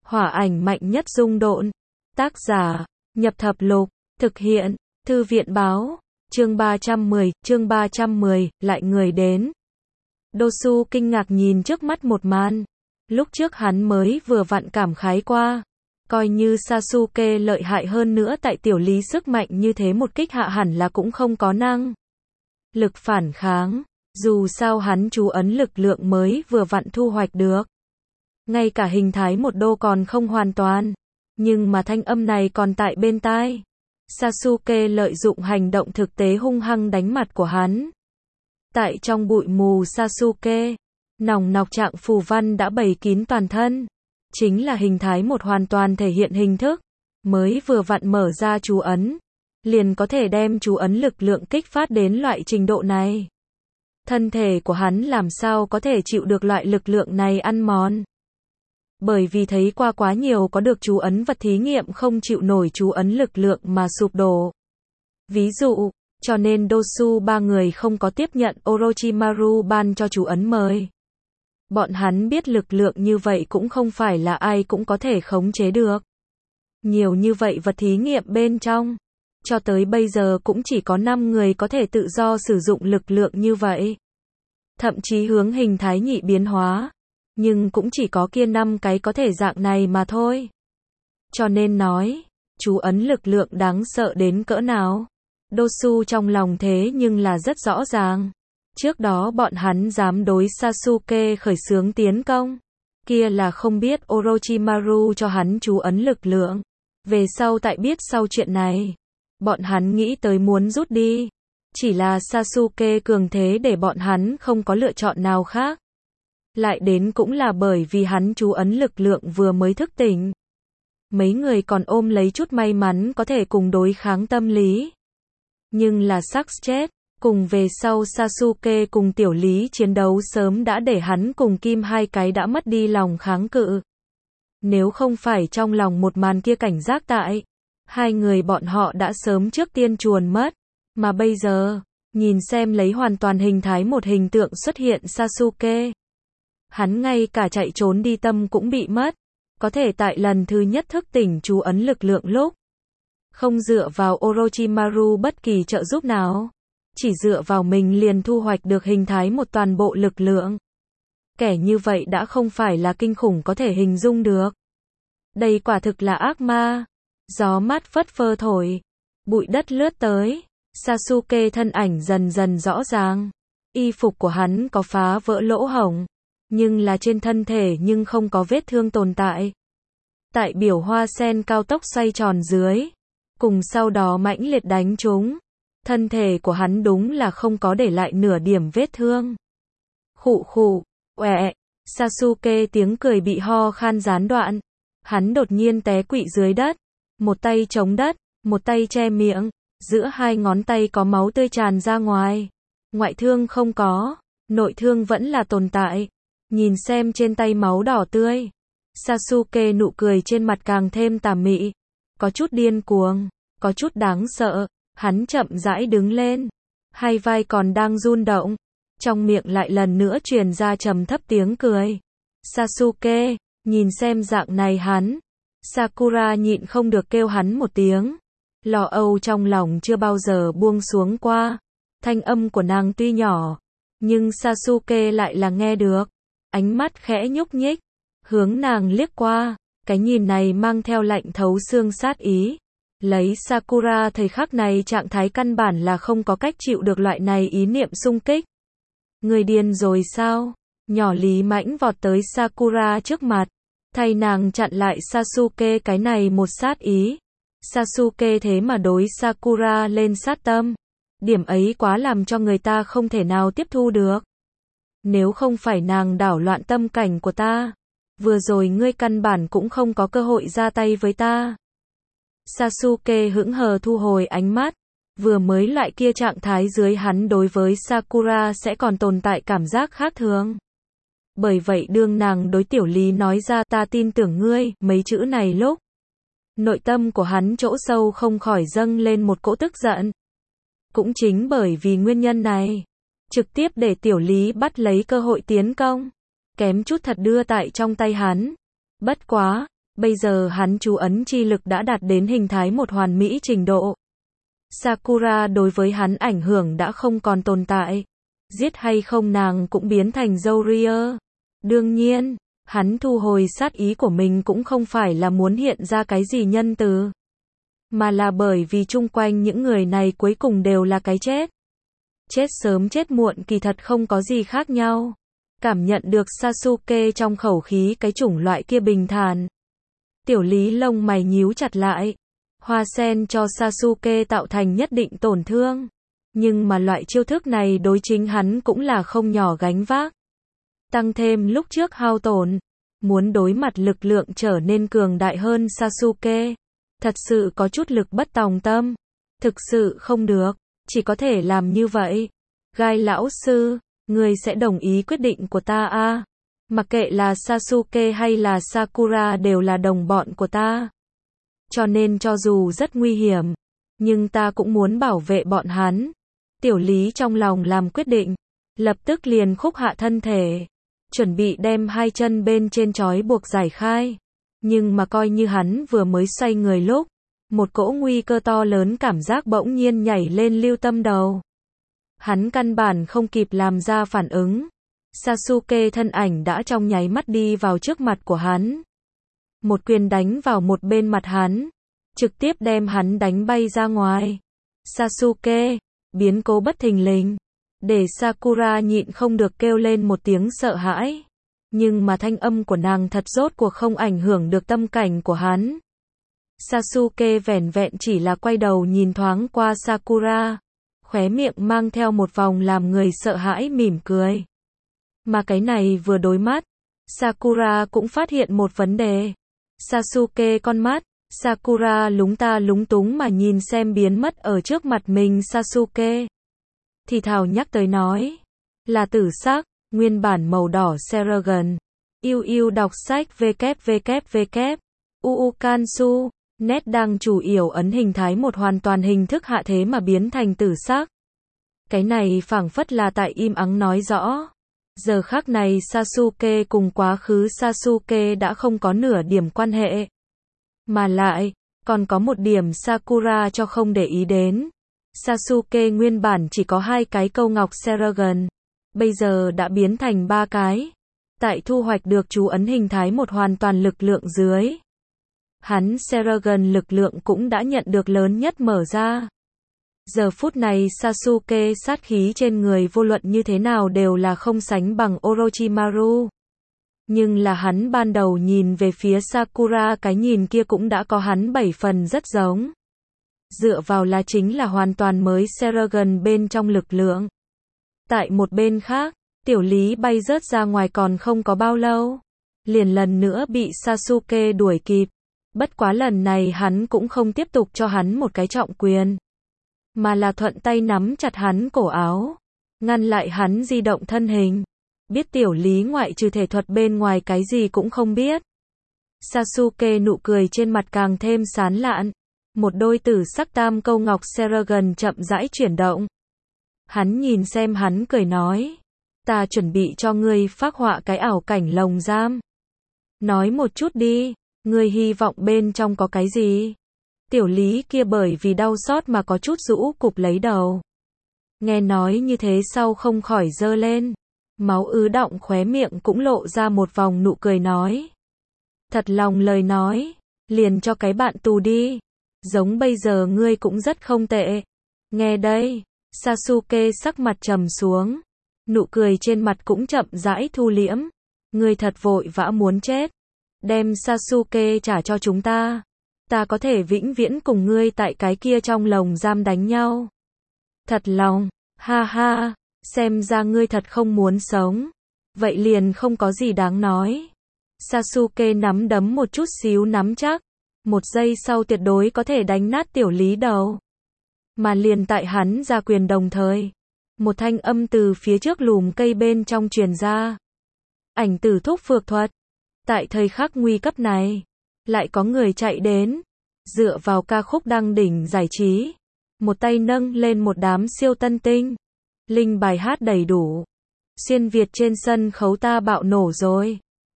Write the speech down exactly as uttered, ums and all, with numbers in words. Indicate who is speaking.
Speaker 1: Hỏa ảnh mạnh nhất dung độn. Tác giả, Nhập Thập Lục. Thực hiện, Thư viện báo. Chương ba trăm mười, chương ba trăm mười, lại người đến. Dosu kinh ngạc nhìn trước mắt một màn. Lúc trước hắn mới vừa vặn cảm khái qua. Coi như Sasuke lợi hại hơn nữa tại tiểu lý sức mạnh như thế một kích hạ hẳn là cũng không có năng lực phản kháng. Dù sao hắn chú ấn lực lượng mới vừa vặn thu hoạch được. Ngay cả hình thái một đô còn không hoàn toàn. Nhưng mà thanh âm này còn tại bên tai. Sasuke lợi dụng hành động thực tế hung hăng đánh mặt của hắn. Tại trong bụi mù Sasuke, nòng nọc trạng phù văn đã bày kín toàn thân. Chính là hình thái một hoàn toàn thể hiện hình thức. Mới vừa vặn mở ra chú ấn. Liền có thể đem chú ấn lực lượng kích phát đến loại trình độ này. Thân thể của hắn làm sao có thể chịu được loại lực lượng này ăn mòn. Bởi vì thấy qua quá nhiều có được chú ấn vật thí nghiệm không chịu nổi chú ấn lực lượng mà sụp đổ. Ví dụ, cho nên Dosu ba người không có tiếp nhận Orochimaru ban cho chú ấn mời. Bọn hắn biết lực lượng như vậy cũng không phải là ai cũng có thể khống chế được. Nhiều như vậy vật thí nghiệm bên trong. Cho tới bây giờ cũng chỉ có năm người có thể tự do sử dụng lực lượng như vậy. Thậm chí hướng hình thái nhị biến hóa. Nhưng cũng chỉ có kia năm cái có thể dạng này mà thôi. Cho nên nói, chú ấn lực lượng đáng sợ đến cỡ nào. Dosu trong lòng thế nhưng là rất rõ ràng. Trước đó bọn hắn dám đối Sasuke khởi xướng tiến công. Kia là không biết Orochimaru cho hắn chú ấn lực lượng. Về sau tại biết sau chuyện này. Bọn hắn nghĩ tới muốn rút đi. Chỉ là Sasuke cường thế để bọn hắn không có lựa chọn nào khác. Lại đến cũng là bởi vì hắn chú ấn lực lượng vừa mới thức tỉnh. Mấy người còn ôm lấy chút may mắn có thể cùng đối kháng tâm lý. Nhưng là sắc chết. Cùng về sau Sasuke cùng tiểu lý chiến đấu sớm đã để hắn cùng Kim hai cái đã mất đi lòng kháng cự. Nếu không phải trong lòng một màn kia cảnh giác tại. Hai người bọn họ đã sớm trước tiên chuồn mất. Mà bây giờ, nhìn xem lấy hoàn toàn hình thái một hình tượng xuất hiện Sasuke. Hắn ngay cả chạy trốn đi tâm cũng bị mất. Có thể tại lần thứ nhất thức tỉnh chú ấn lực lượng lúc. Không dựa vào Orochimaru bất kỳ trợ giúp nào. Chỉ dựa vào mình liền thu hoạch được hình thái một toàn bộ lực lượng. Kẻ như vậy đã không phải là kinh khủng có thể hình dung được. Đây quả thực là ác ma. Gió mát phất phơ thổi. Bụi đất lướt tới. Sasuke thân ảnh dần dần rõ ràng. Y phục của hắn có phá vỡ lỗ hổng. Nhưng là trên thân thể nhưng không có vết thương tồn tại. Tại biểu hoa sen cao tốc xoay tròn dưới. Cùng sau đó mãnh liệt đánh trúng. Thân thể của hắn đúng là không có để lại nửa điểm vết thương. Khụ khụ, oẹ, Sasuke tiếng cười bị ho khan gián đoạn. Hắn đột nhiên té quỵ dưới đất. Một tay chống đất, một tay che miệng. Giữa hai ngón tay có máu tươi tràn ra ngoài. Ngoại thương không có, nội thương vẫn là tồn tại. Nhìn xem trên tay máu đỏ tươi. Sasuke nụ cười trên mặt càng thêm tà mị. Có chút điên cuồng, có chút đáng sợ. Hắn chậm rãi đứng lên. Hai vai còn đang run động. Trong miệng lại lần nữa truyền ra trầm thấp tiếng cười. Sasuke, nhìn xem dạng này hắn. Sakura nhịn không được kêu hắn một tiếng. Lo âu trong lòng chưa bao giờ buông xuống qua. Thanh âm của nàng tuy nhỏ. Nhưng Sasuke lại là nghe được. Ánh mắt khẽ nhúc nhích. Hướng nàng liếc qua. Cái nhìn này mang theo lạnh thấu xương sát ý. Lấy Sakura thời khắc này trạng thái căn bản là không có cách chịu được loại này ý niệm xung kích. Người điên rồi sao? Nhỏ Lý Mãnh vọt tới Sakura trước mặt. Thay nàng chặn lại Sasuke cái này một sát ý. Sasuke thế mà đối Sakura lên sát tâm. Điểm ấy quá làm cho người ta không thể nào tiếp thu được. Nếu không phải nàng đảo loạn tâm cảnh của ta. Vừa rồi ngươi căn bản cũng không có cơ hội ra tay với ta. Sasuke hững hờ thu hồi ánh mắt. Vừa mới loại kia trạng thái dưới hắn đối với Sakura sẽ còn tồn tại cảm giác khác thường. Bởi vậy đương nàng đối tiểu lý nói ra ta tin tưởng ngươi, mấy chữ này lúc. Nội tâm của hắn chỗ sâu không khỏi dâng lên một cỗ tức giận. Cũng chính bởi vì nguyên nhân này. Trực tiếp để tiểu lý bắt lấy cơ hội tiến công. Kém chút thật đưa tại trong tay hắn. Bất quá. Bây giờ hắn chú ấn chi lực đã đạt đến hình thái một hoàn mỹ trình độ. Sakura đối với hắn ảnh hưởng đã không còn tồn tại. Giết hay không nàng cũng biến thành Zoria. Đương nhiên, hắn thu hồi sát ý của mình cũng không phải là muốn hiện ra cái gì nhân từ, mà là bởi vì chung quanh những người này cuối cùng đều là cái chết. Chết sớm chết muộn kỳ thật không có gì khác nhau. Cảm nhận được Sasuke trong khẩu khí cái chủng loại kia bình thản. Tiểu Lý lông mày nhíu chặt lại. Hoa sen cho Sasuke tạo thành nhất định tổn thương. Nhưng mà loại chiêu thức này đối chính hắn cũng là không nhỏ gánh vác. Tăng thêm lúc trước hao tổn. Muốn đối mặt lực lượng trở nên cường đại hơn Sasuke. Thật sự có chút lực bất tòng tâm. Thực sự không được. Chỉ có thể làm như vậy. Gai lão sư, người sẽ đồng ý quyết định của ta à? Mặc kệ là Sasuke hay là Sakura đều là đồng bọn của ta. Cho nên cho dù rất nguy hiểm, nhưng ta cũng muốn bảo vệ bọn hắn. Tiểu Lý trong lòng làm quyết định, lập tức liền khúc hạ thân thể, chuẩn bị đem hai chân bên trên trói buộc giải khai. Nhưng mà coi như hắn vừa mới xoay người lúc, một cỗ nguy cơ to lớn cảm giác bỗng nhiên nhảy lên lưu tâm đầu. Hắn căn bản không kịp làm ra phản ứng. Sasuke thân ảnh đã trong nháy mắt đi vào trước mặt của hắn. Một quyền đánh vào một bên mặt hắn, trực tiếp đem hắn đánh bay ra ngoài. Sasuke, biến cố bất thình lình, để Sakura nhịn không được kêu lên một tiếng sợ hãi. Nhưng mà thanh âm của nàng thật rốt cuộc không ảnh hưởng được tâm cảnh của hắn. Sasuke vẻn vẹn chỉ là quay đầu nhìn thoáng qua Sakura, khóe miệng mang theo một vòng làm người sợ hãi mỉm cười. Mà cái này vừa đối mắt, Sakura cũng phát hiện một vấn đề. Sasuke con mắt, Sakura lúng ta lúng túng mà nhìn xem biến mất ở trước mặt mình Sasuke. Thì thào nhắc tới nói, là tử sắc, nguyên bản màu đỏ Seragon. Yêu yêu đọc sách www. Uukansu, nét đang chủ yếu ấn hình thái một hoàn toàn hình thức hạ thế mà biến thành tử sắc. Cái này phảng phất là tại im ắng nói rõ. Giờ khắc này Sasuke cùng quá khứ Sasuke đã không có nửa điểm quan hệ. Mà lại, còn có một điểm Sakura cho không để ý đến. Sasuke nguyên bản chỉ có hai cái câu ngọc Seragon, bây giờ đã biến thành ba cái. Tại thu hoạch được chú ấn hình thái một hoàn toàn lực lượng dưới, hắn Seragon lực lượng cũng đã nhận được lớn nhất mở ra. Giờ phút này Sasuke sát khí trên người vô luận như thế nào đều là không sánh bằng Orochimaru. Nhưng là hắn ban đầu nhìn về phía Sakura cái nhìn kia cũng đã có hắn bảy phần rất giống. Dựa vào là chính là hoàn toàn mới Seragon bên trong lực lượng. Tại một bên khác, Tiểu Lý bay rớt ra ngoài còn không có bao lâu. Liền lần nữa bị Sasuke đuổi kịp. Bất quá lần này hắn cũng không tiếp tục cho hắn một cái trọng quyền, mà là thuận tay nắm chặt hắn cổ áo, ngăn lại hắn di động thân hình. Biết Tiểu Lý ngoại trừ thể thuật bên ngoài cái gì cũng không biết. Sasuke nụ cười trên mặt càng thêm sán lạn. Một đôi tử sắc tam câu ngọc Seragon chậm rãi chuyển động. Hắn nhìn xem hắn cười nói, ta chuẩn bị cho ngươi phác họa cái ảo cảnh lồng giam. Nói một chút đi, ngươi hy vọng bên trong có cái gì? Tiểu Lý kia bởi vì đau xót mà có chút rũ cụp lấy đầu. Nghe nói như thế sau không khỏi giơ lên. Máu ứ đọng khóe miệng cũng lộ ra một vòng nụ cười nói. Thật lòng lời nói, liền cho cái bạn tù đi. Giống bây giờ ngươi cũng rất không tệ. Nghe đây, Sasuke sắc mặt trầm xuống. Nụ cười trên mặt cũng chậm rãi thu liễm. Ngươi thật vội vã muốn chết. Đem Sasuke trả cho chúng ta. Ta có thể vĩnh viễn cùng ngươi tại cái kia trong lồng giam đánh nhau. Thật lòng, ha ha, xem ra ngươi thật không muốn sống. Vậy liền không có gì đáng nói. Sasuke nắm đấm một chút xíu nắm chắc. Một giây sau tuyệt đối có thể đánh nát Tiểu Lý đầu. Mà liền tại hắn ra quyền đồng thời, một thanh âm từ phía trước lùm cây bên trong truyền ra. Ảnh tử thúc phược thuật. Tại thời khắc nguy cấp này, lại có người chạy đến, dựa vào ca khúc đăng đỉnh giải trí, một tay nâng lên một đám siêu tân tinh, linh bài hát đầy đủ. Xuyên Việt trên sân khấu ta bạo nổ rồi.